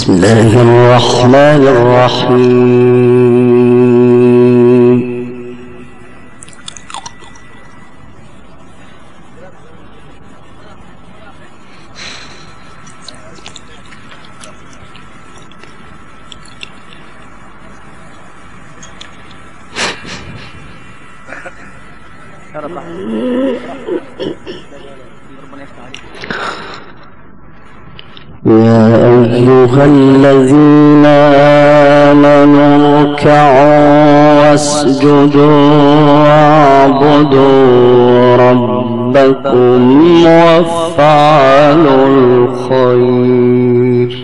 بسم الله الرحمن الرحيم. يا أيها الذين آمنوا اركعوا واسجدوا واعبدوا ربكم وافعلوا الخير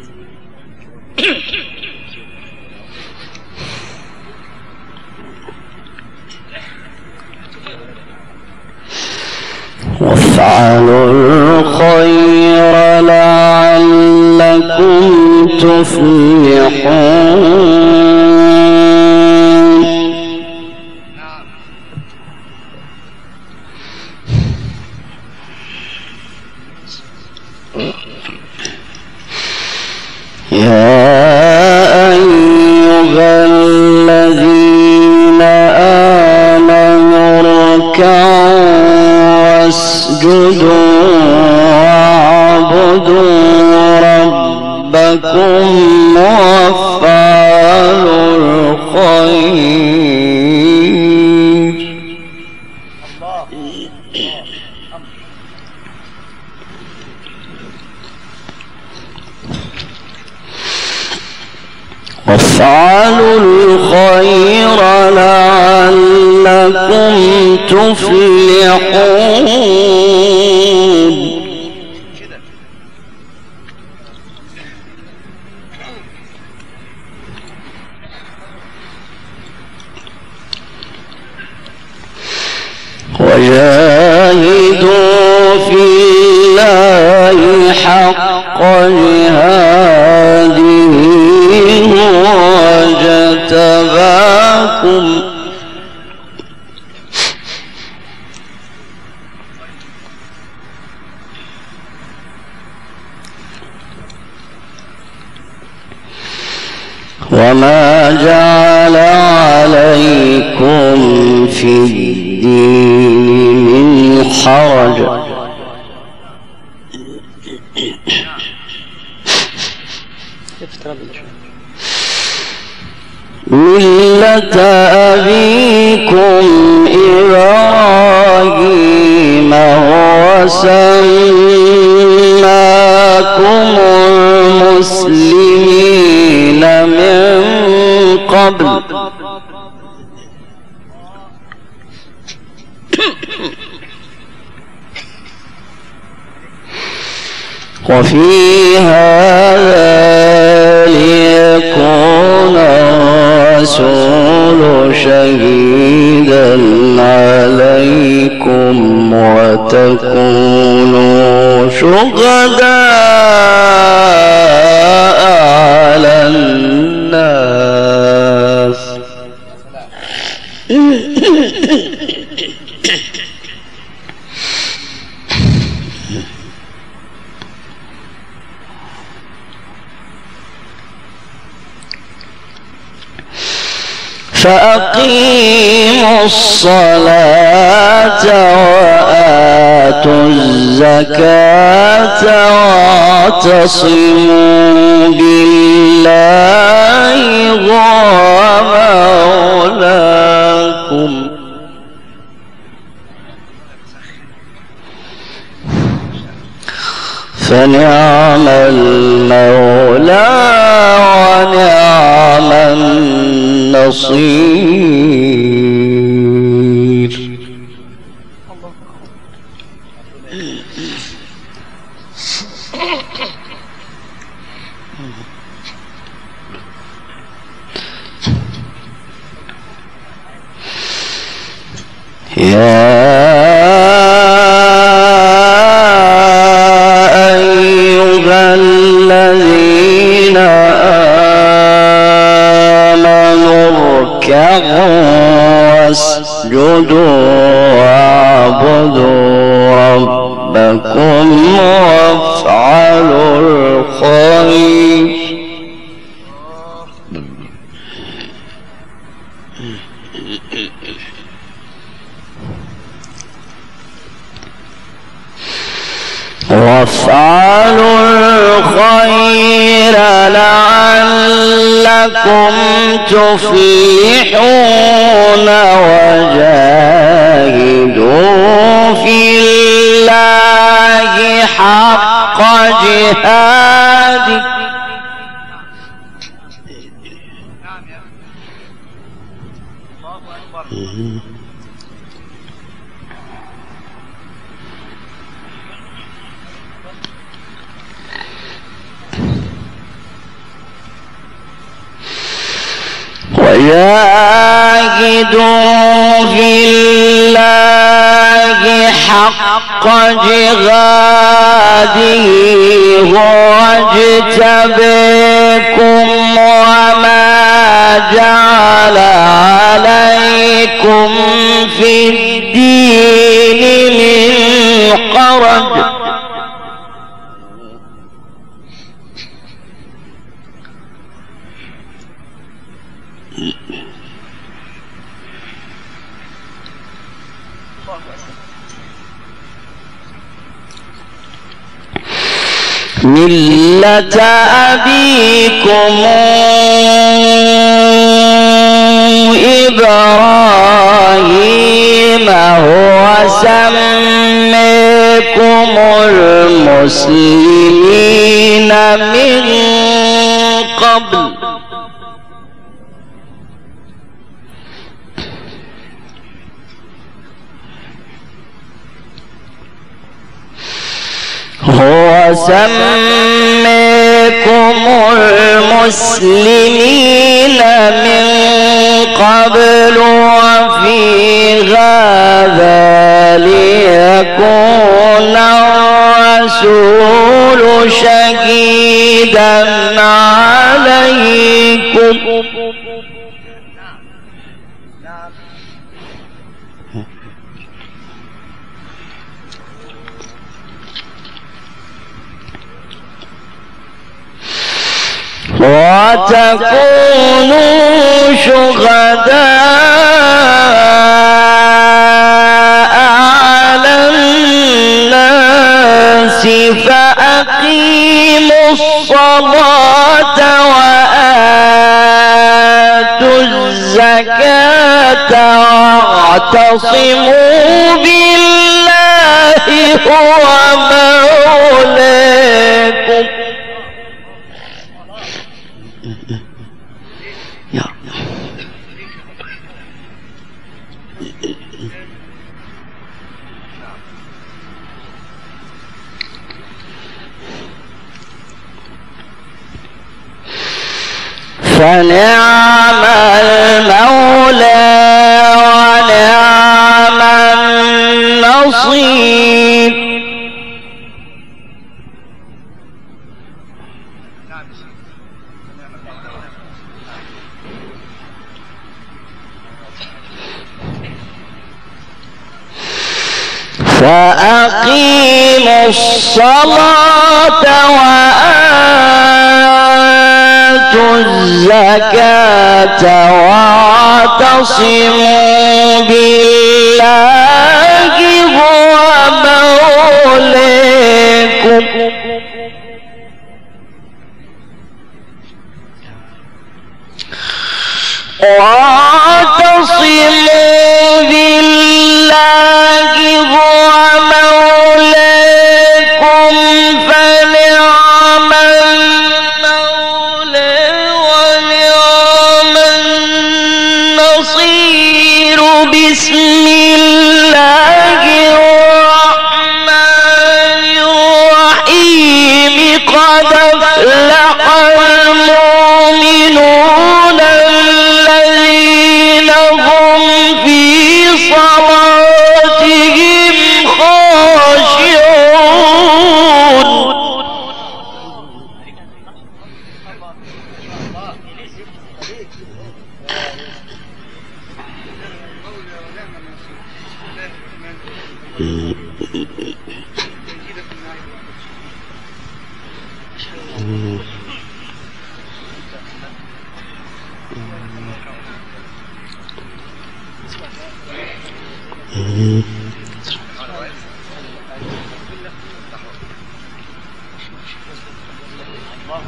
لعلكم تفلحون. يا أيها الذين آمنوا اركعوا واسجدوا واعبدوا ربكم وافعلوا الخير لعلكم تفلحون. وجاهدوا في الله حق جهاده هو اجتباكم وما جعل عليكم في الدين من حرج ملة أبيكم إبراهيم هو سماكم المسلمين من قبل وفي هذا ليكون الرسول شهيدا عليكم وتكونوا شهداء على الناس فأقيموا الصلاة وآتوا الزكاة واعتصموا بالله هو مولاكم فنعم المولى ونعم النصير. يا أيها الذين آمنوا اركعوا واسجدوا واعبدوا ربكم وافعلوا الخير الخير لعلكم تفلحون وجاهدوا في الله حق جهاده وجاهدوا في الله حق جهاده هو اجتباكم وما جعل عليكم في الدين من حرج ملة أبيكم إبراهيم هو سميكم المسلمين من قبل هو سميكم المسلمين من قبل وفي هذا ليكون الرسول شهيدا عليكم وتكونوا شهداء على الناس فأقيموا الصلاة وآتوا الزكاة واعتصموا بالله هو مولاكم فنعم المولى ونعم النصير فأقيموا الصلاة وآتوا الزكاة واعتصموا بالله هو مولاكم واعتصموا بالله هو مولاكم فنعم المولى ونعم النصير بسم الله الرحمن الرحيم قد أفلح المؤمنون الذين هم في صلاتهم خاشعون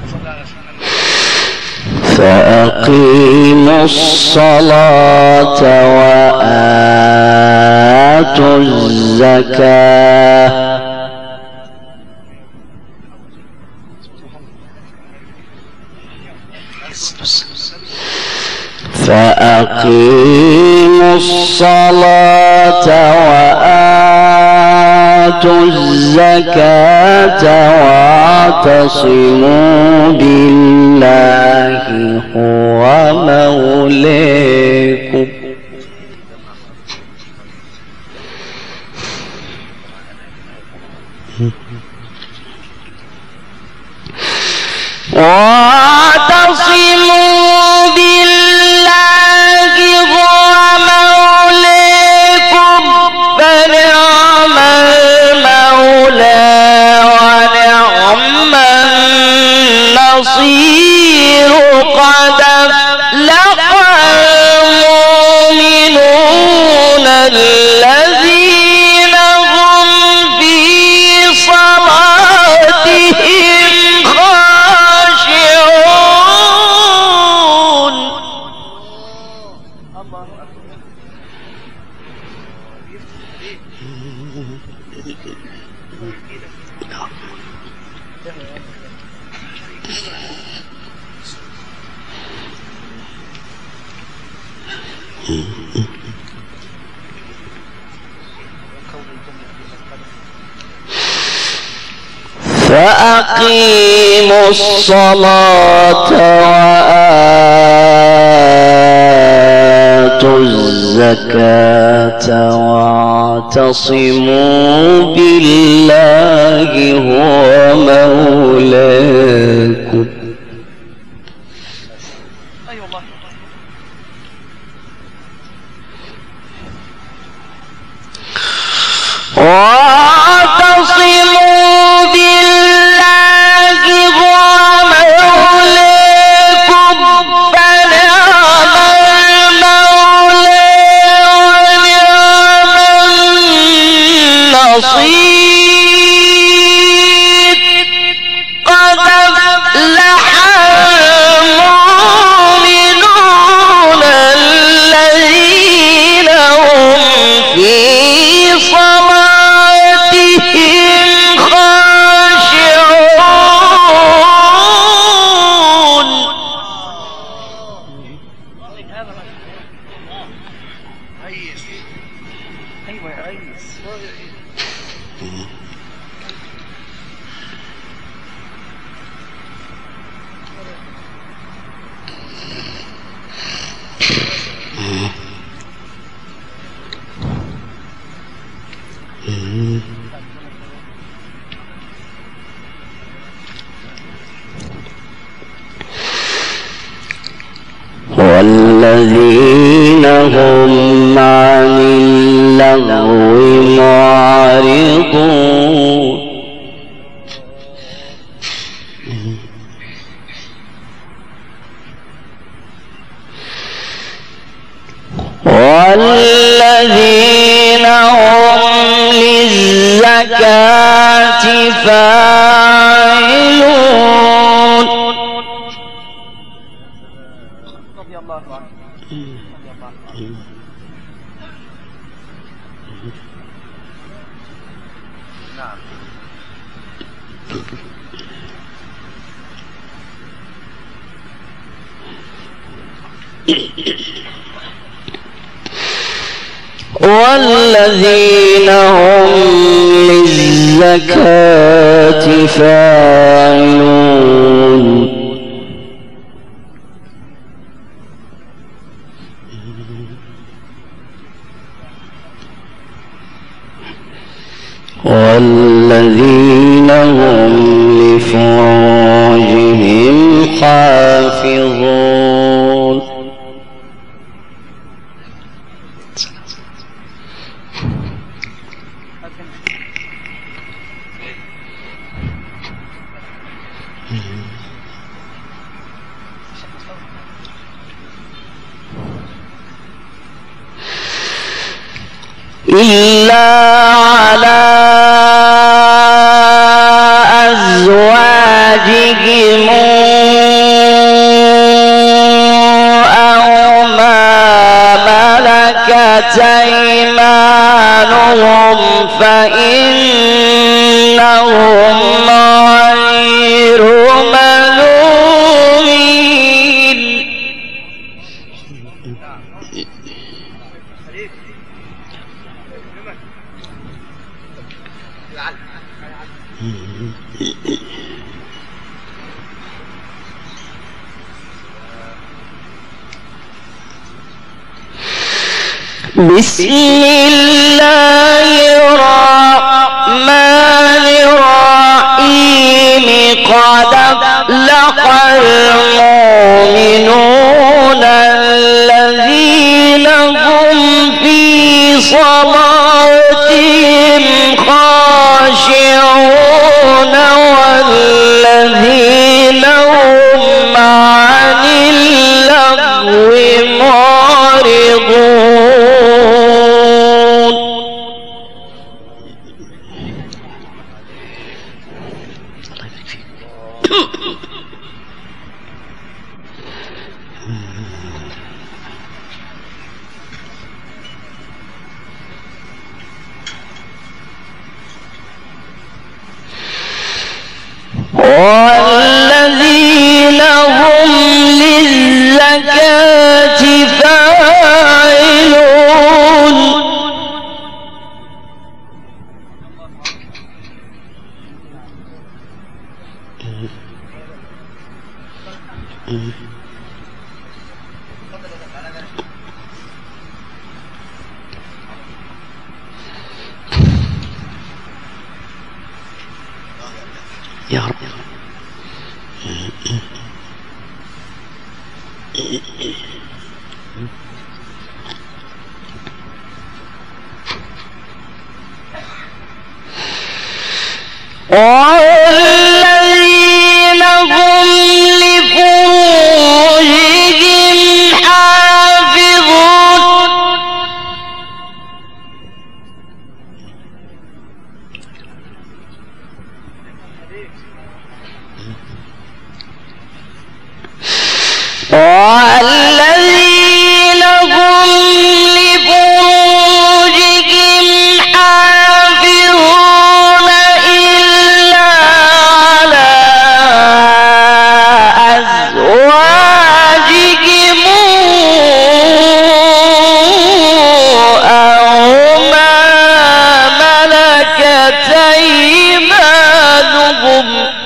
فأقيموا الصلاة وآتوا الزكاة فأقيموا الصلاة وآتوا الزكاة واعتصموا بالله هو مولاكم واعتصموا بالله هو مولاكم فنعم المولى ونعم النصير قد أفلح المؤمنون الذين هم في صلاتهم خاشعون. فأقيموا الصلاة وآتوا الزكاة واعتصموا بالله هو مولاكم. واعتصموا بالله هو مولاكم فنعم المولى ونعم النصير قد أفلح المؤمنون الذين هم في صلاتهم خاشعون. والذين هم عن اللغو معرضون والذين هم للزكاة فاعلون. رضي الله عنه. نعم. والذين هم للزكاة فاعلون. والذين هم لفروجهم حافظون. إلا على أزواجهم أيمانهم فإنهم غير ملومين. بسم الله الرحمن الرحيم. قد أفلح المؤمنون الذين هم في صلاتهم خاشعون والذين هم عن اللغو معرضون. والذين هم للزكاة فاعلون. يا رب والذين هم لفروجهم حافظون. والذين هم لفروجهم حافظون إلا على أزواجهم أو ما ملكت أيمانهم.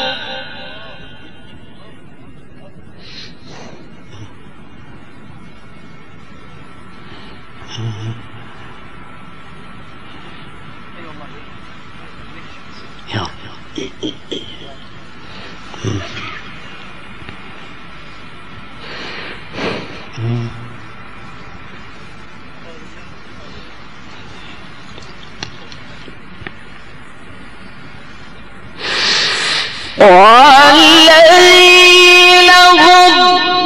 والذين هم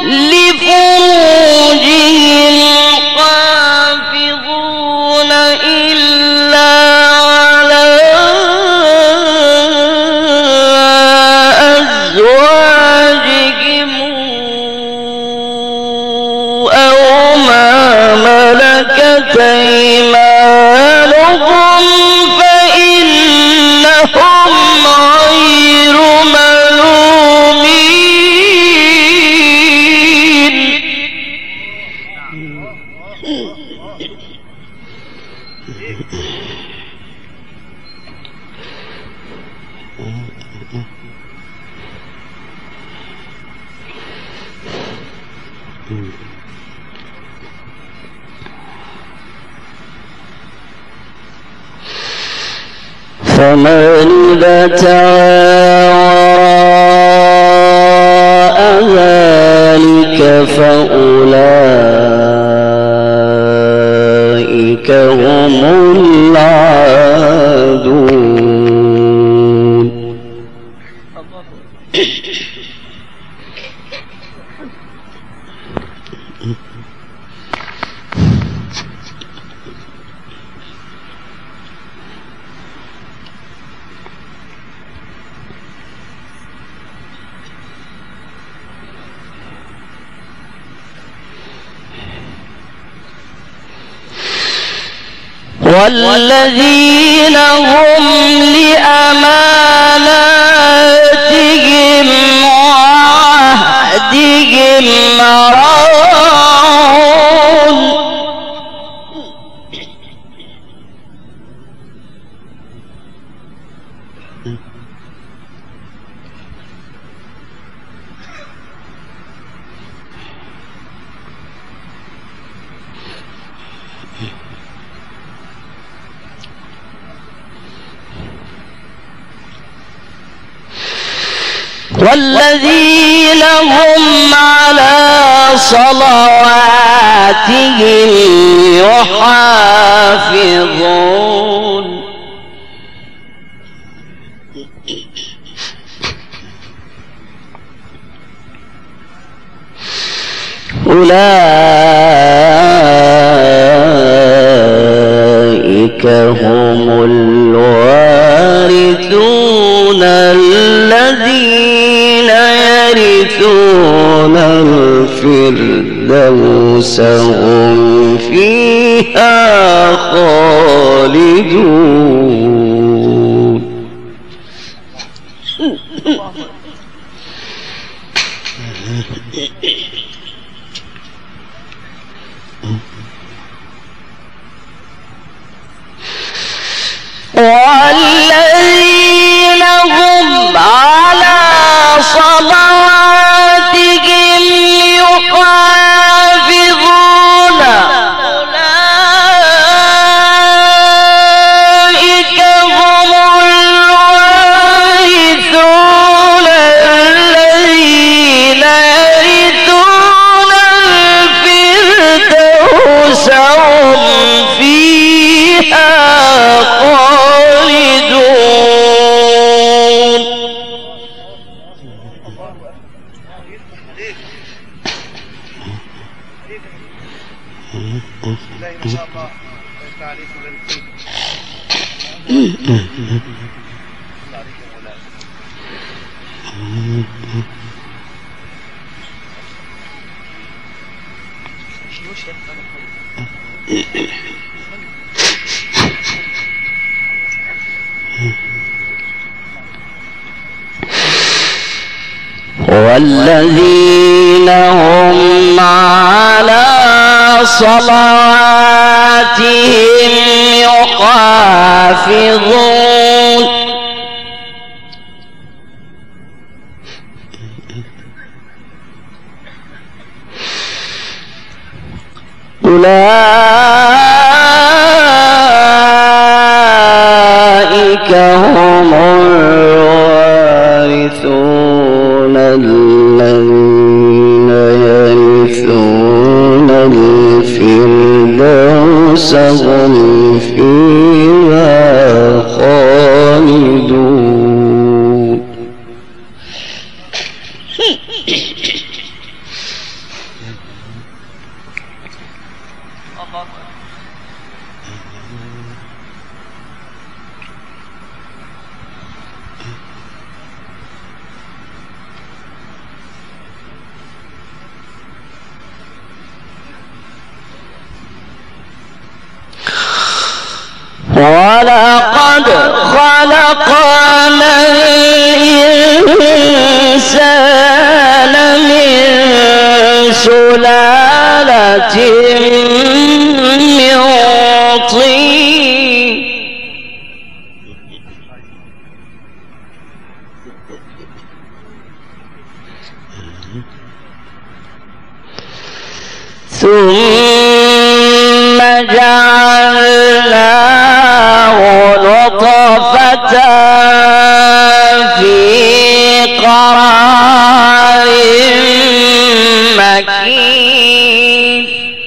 لفروجهم حافظون إلا على أزواجهم أو ما ملكت أيمانهم فإنهم غير ملومين. فمن ابتغى وراء ذلك فأولئك هم العادون. والذين هم لأماناتهم وعهدهم راعون والذين هم على صلواتهم يحافظون أولئك هم الوارثون الذين يرثون الفردوس هم فيها خالدون والذين هم على صلواتهم يحافظون أولئك هم الوارثون الذين يرثون الفردوس هم فيها خالدون والذين هم على صلواتهم يحافظون أولئك هم الوارثون الذين يرثون الفردوس هم فيها خالدون ولقد خلقنا الإنسان من سلالة من طين ثم جعلناه نطفة في قرار مكين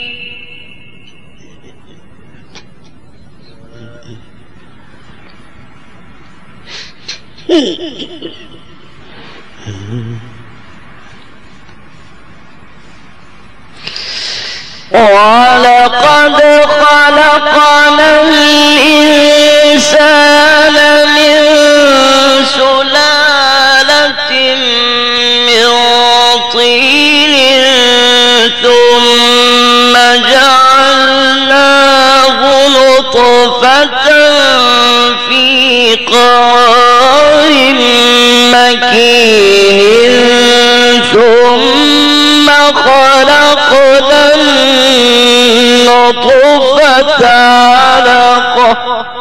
ولقد خلقنا الإنسان من سلالة من طين ثم جعلناه نطفة خلقنا النطفة علقة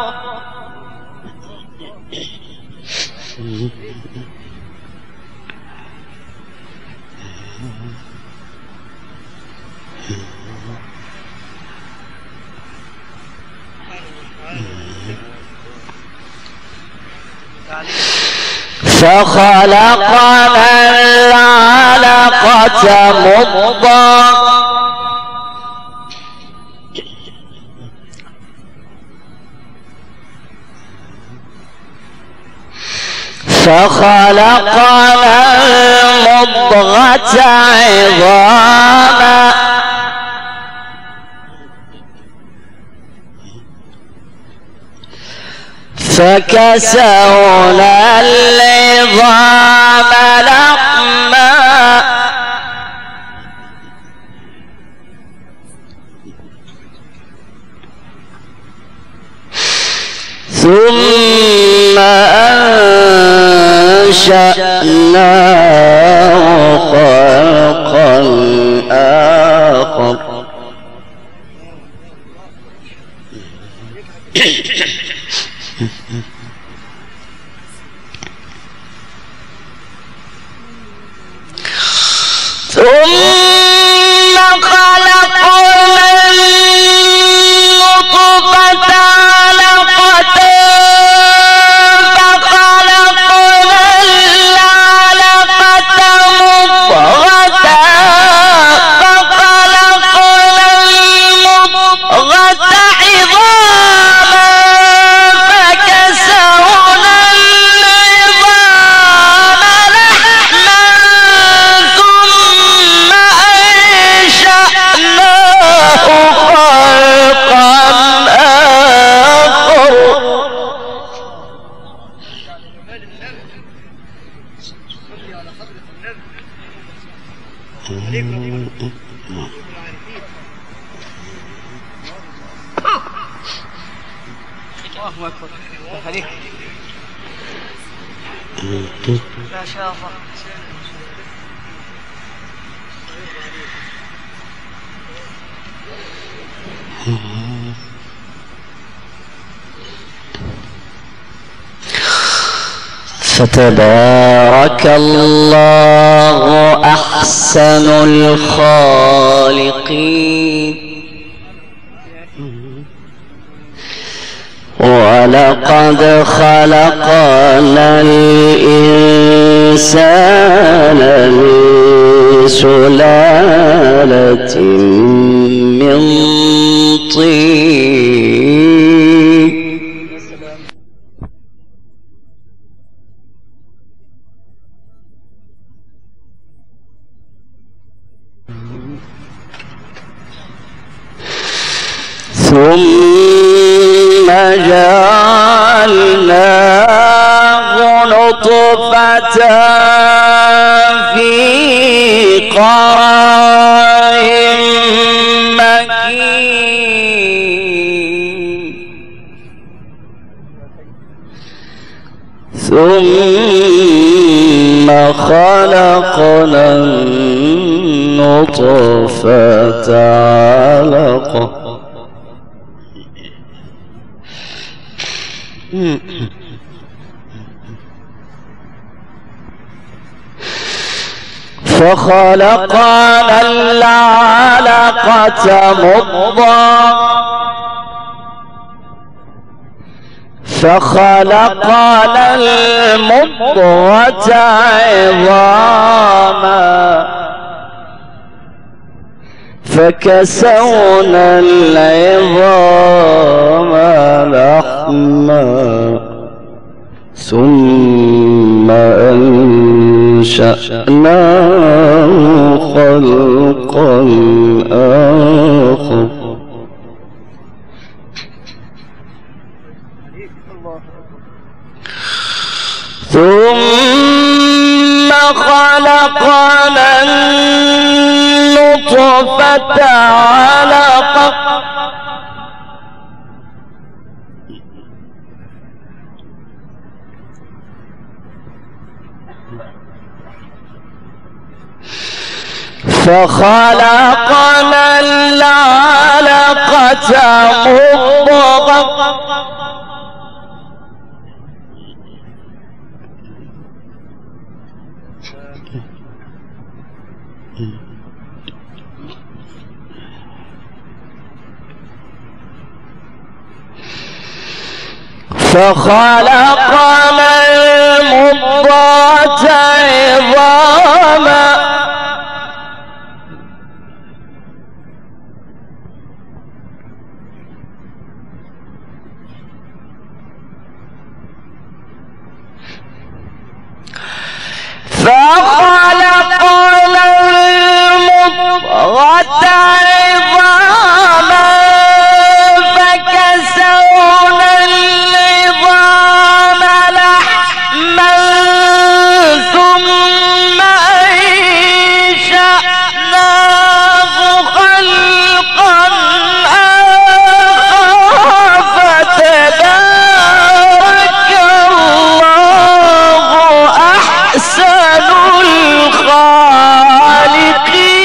فخلقنا العلقة مضغة فخلقنا المضغة عظاما فكسونا العظام لحما ثم أنشأناه خلقا آخر ثم خلقنا النطفة علقة فخلقنا العلقة مضغة فخلقنا المضغة عظاما فكسونا العظام لحما ثم أنشأناه خلقا آخر الله أكبر عليك ما شاء الله فتبارك الله أحسن الخالقين ولقد خلقنا الإنسان من سلالة من طين ثم جعلناه نطفة في قرار مكين ثم خلقنا النطفة علقة فخلقنا العلقة مضغة فخلقنا المضغة عظاما فكسونا العظام لحما ثم أنشأناه خلقا آخر ثم خلقنا النطفة علقة فخلقنا العلقة مضغة فخلقنا المضغة عظاما فكسونا العظام لحما ثم أنشأناه خلقا آخر فتبارك الله أحسن الخالقين.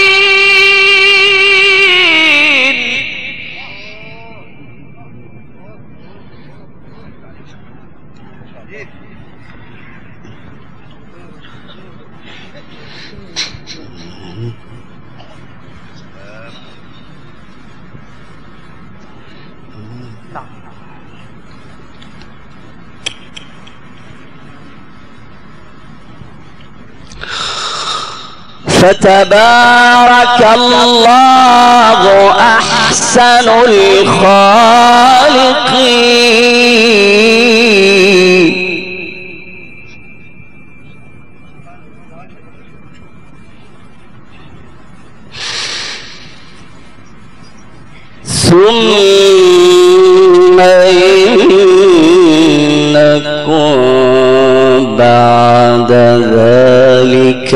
فتبارك الله أحسن الخالقين. ثم إنكم بعد ذلك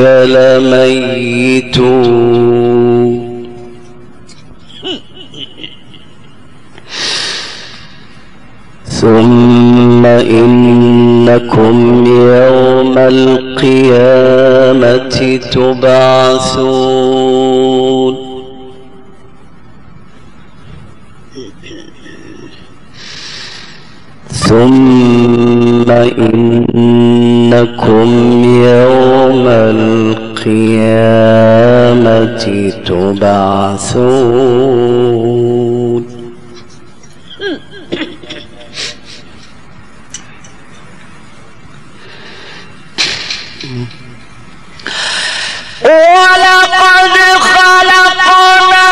لميتون. ثم إنكم يوم القيامة تبعثون. ثم إنكم يوم القيامة تبعثون. ولقد خلقنا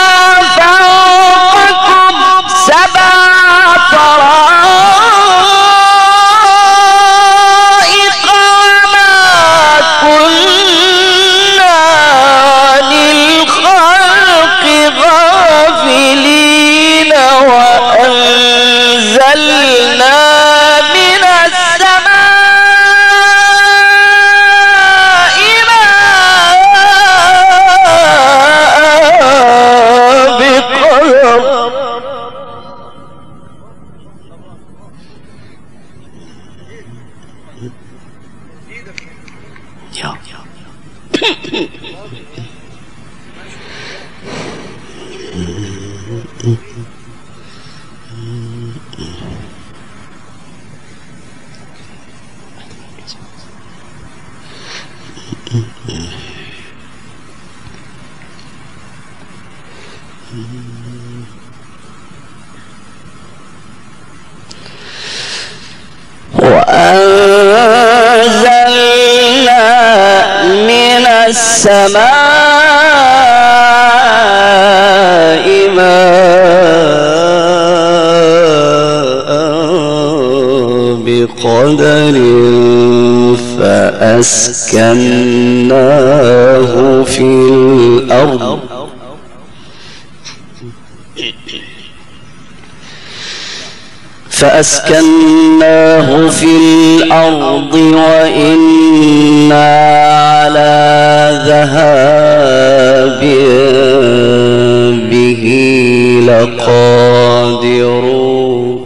فوقكم سبع طرائق وما كنا للخلق غافلين وأنزلنا من السماء ماء بقدر. وأنزلنا من السماء ماء بقدر فأسكناه في الأرض وإنا على ذهاب به لقادرون.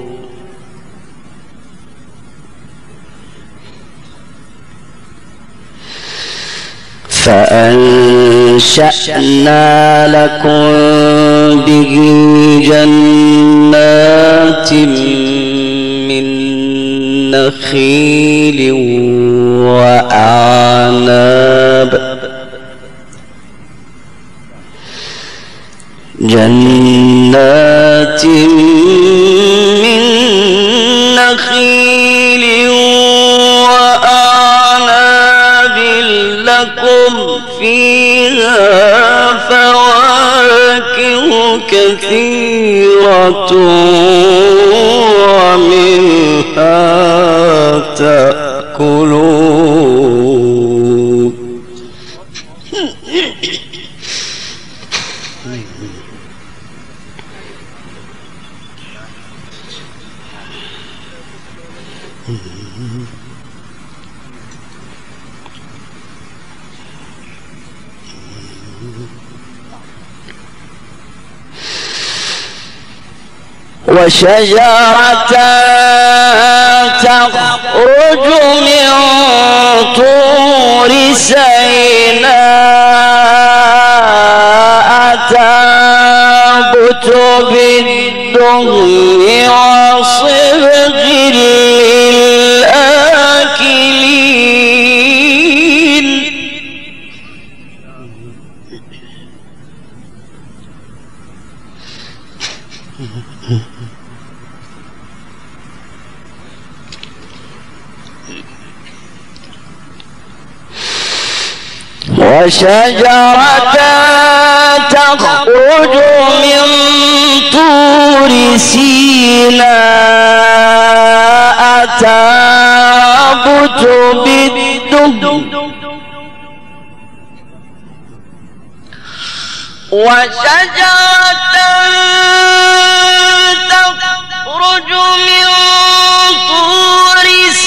فأنجيناه أنشأنا لكم به جنات من نخيل وأعناب جنات من نخيل وأعناب لكم فيها فواكه كثيرة ومنها تأكلون وشجرة تخرج من طور سيناء تنبت بالدهن وصبغ للآكلين وشجرة تخرج من طور سيناء تنبت بالدهن وشجرة تخرج من طور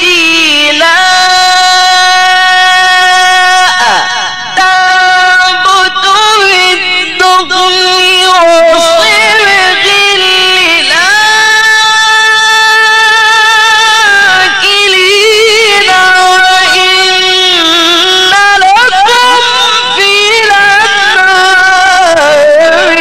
سيناء تنبت بالدهن وصبغ للآكلين وإن لكم في الأنعام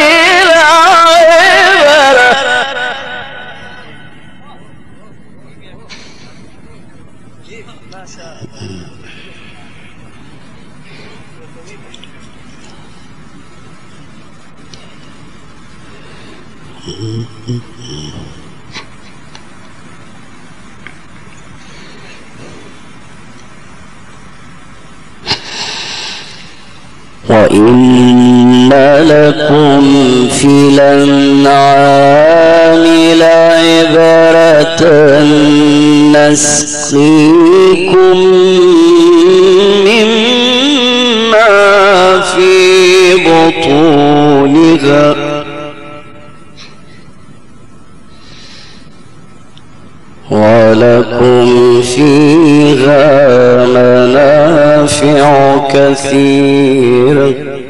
وإن لكم في الأنعام لعبرة نسقيكم مما في بطونها ولكم فيها منافع كثيرة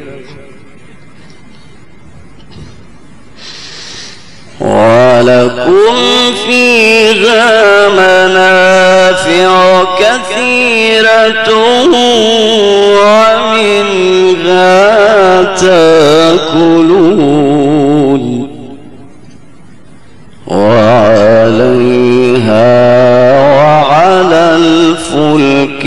ولكم فيها منافع كثيرة ومنها تأكلون وعليها وعلى الفلك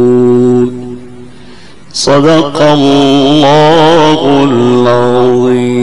تحملون. صدق الله العظيم.